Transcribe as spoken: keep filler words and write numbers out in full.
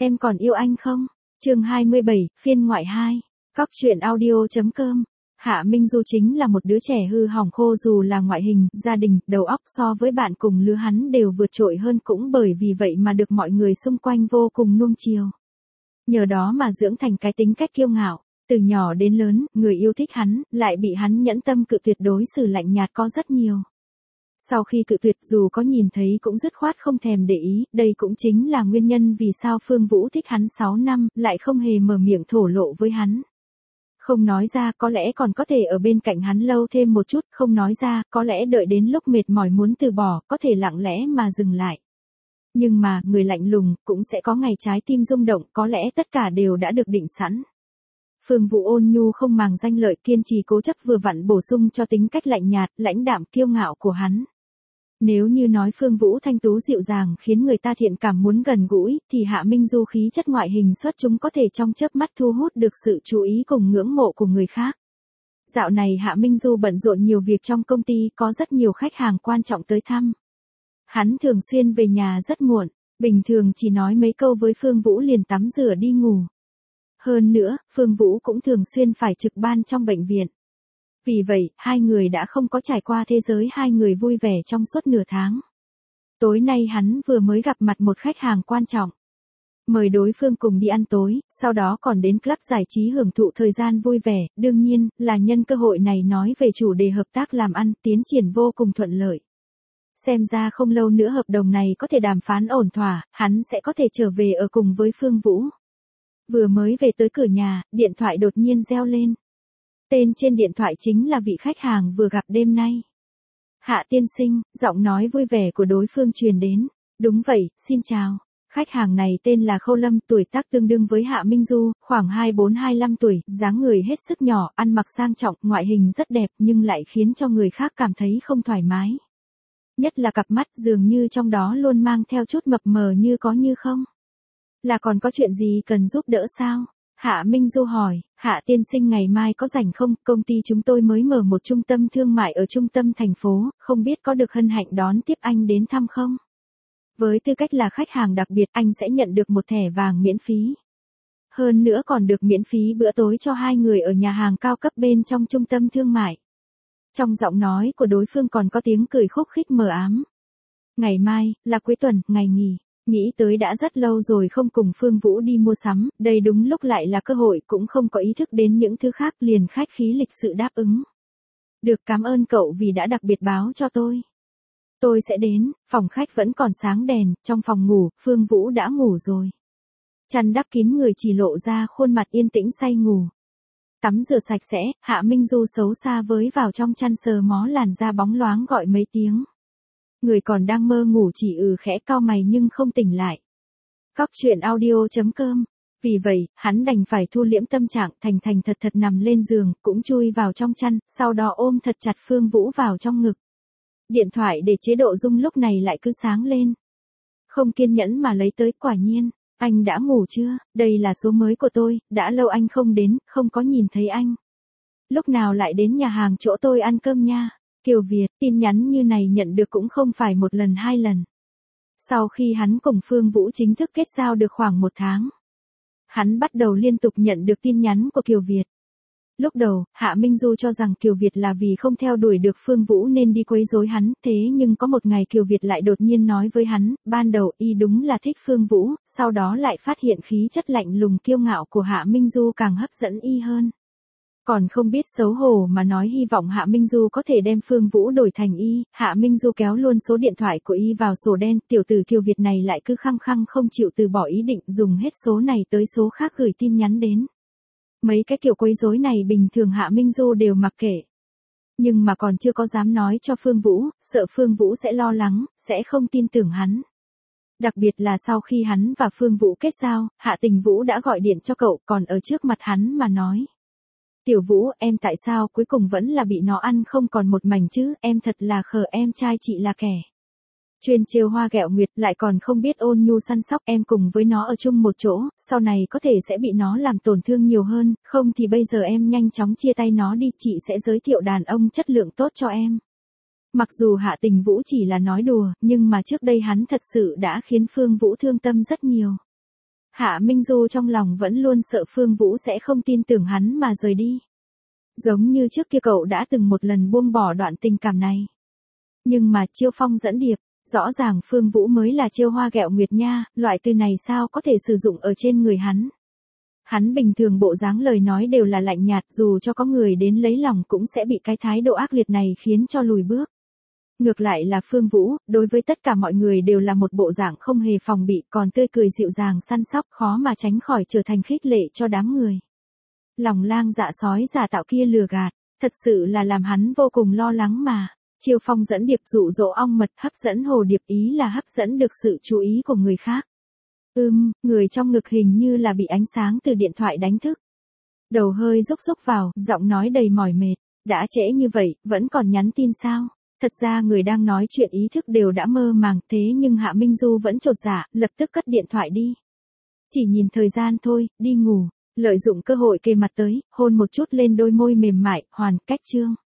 Em còn yêu anh không? Chương hai mươi bảy, phiên ngoại hai. Cóc truyện audio.com. Hạ Minh Du chính là một đứa trẻ hư hỏng khô, dù là ngoại hình, gia đình, đầu óc so với bạn cùng lứa hắn đều vượt trội hơn, cũng bởi vì vậy mà được mọi người xung quanh vô cùng nuông chiều. Nhờ đó mà dưỡng thành cái tính cách kiêu ngạo. Từ nhỏ đến lớn, người yêu thích hắn, lại bị hắn nhẫn tâm cự tuyệt, đối xử lạnh nhạt có rất nhiều. Sau khi cự tuyệt, dù có nhìn thấy cũng dứt khoát không thèm để ý, đây cũng chính là nguyên nhân vì sao Phương Vũ thích hắn sáu năm, lại không hề mở miệng thổ lộ với hắn. Không nói ra, có lẽ còn có thể ở bên cạnh hắn lâu thêm một chút, không nói ra, có lẽ đợi đến lúc mệt mỏi muốn từ bỏ, có thể lặng lẽ mà dừng lại. Nhưng mà, người lạnh lùng, cũng sẽ có ngày trái tim rung động, có lẽ tất cả đều đã được định sẵn. Phương Vũ ôn nhu không màng danh lợi, kiên trì cố chấp vừa vặn bổ sung cho tính cách lạnh nhạt, lãnh đạm kiêu ngạo của hắn. Nếu như nói Phương Vũ thanh tú dịu dàng khiến người ta thiện cảm muốn gần gũi, thì Hạ Minh Du khí chất ngoại hình xuất chúng có thể trong chớp mắt thu hút được sự chú ý cùng ngưỡng mộ của người khác. Dạo này Hạ Minh Du bận rộn nhiều việc trong công ty, có rất nhiều khách hàng quan trọng tới thăm. Hắn thường xuyên về nhà rất muộn, bình thường chỉ nói mấy câu với Phương Vũ liền tắm rửa đi ngủ. Hơn nữa, Phương Vũ cũng thường xuyên phải trực ban trong bệnh viện. Vì vậy, hai người đã không có trải qua thế giới hai người vui vẻ trong suốt nửa tháng. Tối nay hắn vừa mới gặp mặt một khách hàng quan trọng. Mời đối phương cùng đi ăn tối, sau đó còn đến club giải trí hưởng thụ thời gian vui vẻ, đương nhiên, là nhân cơ hội này nói về chủ đề hợp tác làm ăn, tiến triển vô cùng thuận lợi. Xem ra không lâu nữa hợp đồng này có thể đàm phán ổn thỏa, hắn sẽ có thể trở về ở cùng với Phương Vũ. Vừa mới về tới cửa nhà, điện thoại đột nhiên reo lên. Tên trên điện thoại chính là vị khách hàng vừa gặp đêm nay. Hạ tiên sinh, giọng nói vui vẻ của đối phương truyền đến. Đúng vậy, xin chào. Khách hàng này tên là Khâu Lâm, tuổi tác tương đương với Hạ Minh Du, khoảng hai mươi bốn hai mươi lăm tuổi, dáng người hết sức nhỏ, ăn mặc sang trọng, ngoại hình rất đẹp nhưng lại khiến cho người khác cảm thấy không thoải mái. Nhất là cặp mắt dường như trong đó luôn mang theo chút mập mờ như có như không. Là còn có chuyện gì cần giúp đỡ sao? Hạ Minh Du hỏi, Hạ tiên sinh ngày mai có rảnh không? Công ty chúng tôi mới mở một trung tâm thương mại ở trung tâm thành phố, không biết có được hân hạnh đón tiếp anh đến thăm không? Với tư cách là khách hàng đặc biệt, anh sẽ nhận được một thẻ vàng miễn phí. Hơn nữa còn được miễn phí bữa tối cho hai người ở nhà hàng cao cấp bên trong trung tâm thương mại. Trong giọng nói của đối phương còn có tiếng cười khúc khích mờ ám. Ngày mai, là cuối tuần, ngày nghỉ. Nghĩ tới đã rất lâu rồi không cùng Phương Vũ đi mua sắm, đây đúng lúc lại là cơ hội, cũng không có ý thức đến những thứ khác, liền khách khí lịch sự đáp ứng. Được, cảm ơn cậu vì đã đặc biệt báo cho tôi. Tôi sẽ đến. Phòng khách vẫn còn sáng đèn, trong phòng ngủ, Phương Vũ đã ngủ rồi. Chăn đắp kín người chỉ lộ ra khuôn mặt yên tĩnh say ngủ. Tắm rửa sạch sẽ, Hạ Minh Du xấu xa với vào trong chăn sờ mó làn da bóng loáng gọi mấy tiếng. Người còn đang mơ ngủ chỉ ừ khẽ cau mày nhưng không tỉnh lại. Cóc truyện audio.com. Vì vậy, hắn đành phải thu liễm tâm trạng, thành thành thật thật nằm lên giường, cũng chui vào trong chăn, sau đó ôm thật chặt Phương Vũ vào trong ngực. Điện thoại để chế độ rung lúc này lại cứ sáng lên. Không kiên nhẫn mà lấy tới, quả nhiên. Anh đã ngủ chưa? Đây là số mới của tôi, đã lâu anh không đến, không có nhìn thấy anh. Lúc nào lại đến nhà hàng chỗ tôi ăn cơm nha? Kiều Việt, tin nhắn như này nhận được cũng không phải một lần hai lần. Sau khi hắn cùng Phương Vũ chính thức kết giao được khoảng một tháng, hắn bắt đầu liên tục nhận được tin nhắn của Kiều Việt. Lúc đầu, Hạ Minh Du cho rằng Kiều Việt là vì không theo đuổi được Phương Vũ nên đi quấy rối hắn, thế nhưng có một ngày Kiều Việt lại đột nhiên nói với hắn, ban đầu y đúng là thích Phương Vũ, sau đó lại phát hiện khí chất lạnh lùng kiêu ngạo của Hạ Minh Du càng hấp dẫn y hơn. Còn không biết xấu hổ mà nói hy vọng Hạ Minh Du có thể đem Phương Vũ đổi thành y, Hạ Minh Du kéo luôn số điện thoại của y vào sổ đen, tiểu tử Kiều Việt này lại cứ khăng khăng không chịu từ bỏ ý định dùng hết số này tới số khác gửi tin nhắn đến. Mấy cái kiểu quấy rối này bình thường Hạ Minh Du đều mặc kệ. Nhưng mà còn chưa có dám nói cho Phương Vũ, sợ Phương Vũ sẽ lo lắng, sẽ không tin tưởng hắn. Đặc biệt là sau khi hắn và Phương Vũ kết giao, Hạ Tình Vũ đã gọi điện cho cậu, còn ở trước mặt hắn mà nói. Tiểu Vũ, em tại sao cuối cùng vẫn là bị nó ăn không còn một mảnh chứ, em thật là khờ, em trai chị là kẻ chuyên trêu hoa ghẹo nguyệt, lại còn không biết ôn nhu săn sóc, em cùng với nó ở chung một chỗ, sau này có thể sẽ bị nó làm tổn thương nhiều hơn, không thì bây giờ em nhanh chóng chia tay nó đi, chị sẽ giới thiệu đàn ông chất lượng tốt cho em. Mặc dù Hạ Tình Vũ chỉ là nói đùa, nhưng mà trước đây hắn thật sự đã khiến Phương Vũ thương tâm rất nhiều. Hạ Minh Du trong lòng vẫn luôn sợ Phương Vũ sẽ không tin tưởng hắn mà rời đi. Giống như trước kia cậu đã từng một lần buông bỏ đoạn tình cảm này. Nhưng mà chiêu phong dẫn điệp, rõ ràng Phương Vũ mới là chiêu hoa ghẹo nguyệt nha, loại từ này sao có thể sử dụng ở trên người hắn. Hắn bình thường bộ dáng lời nói đều là lạnh nhạt, dù cho có người đến lấy lòng cũng sẽ bị cái thái độ ác liệt này khiến cho lùi bước. Ngược lại là Phương Vũ, đối với tất cả mọi người đều là một bộ dạng không hề phòng bị, còn tươi cười dịu dàng săn sóc, khó mà tránh khỏi trở thành khích lệ cho đám người. Lòng lang dạ sói giả tạo kia lừa gạt, thật sự là làm hắn vô cùng lo lắng mà. Chiêu phong dẫn điệp dụ dỗ ong mật, hấp dẫn hồ điệp, ý là hấp dẫn được sự chú ý của người khác. Ưm, người trong ngực hình như là bị ánh sáng từ điện thoại đánh thức. Đầu hơi rúc rúc vào, giọng nói đầy mỏi mệt. Đã trễ như vậy, vẫn còn nhắn tin sao? Thật ra người đang nói chuyện ý thức đều đã mơ màng, thế nhưng Hạ Minh Du vẫn chột dạ, lập tức cất điện thoại đi. Chỉ nhìn thời gian thôi, đi ngủ. Lợi dụng cơ hội kề mặt tới, hôn một chút lên đôi môi mềm mại, hoàn cách chương.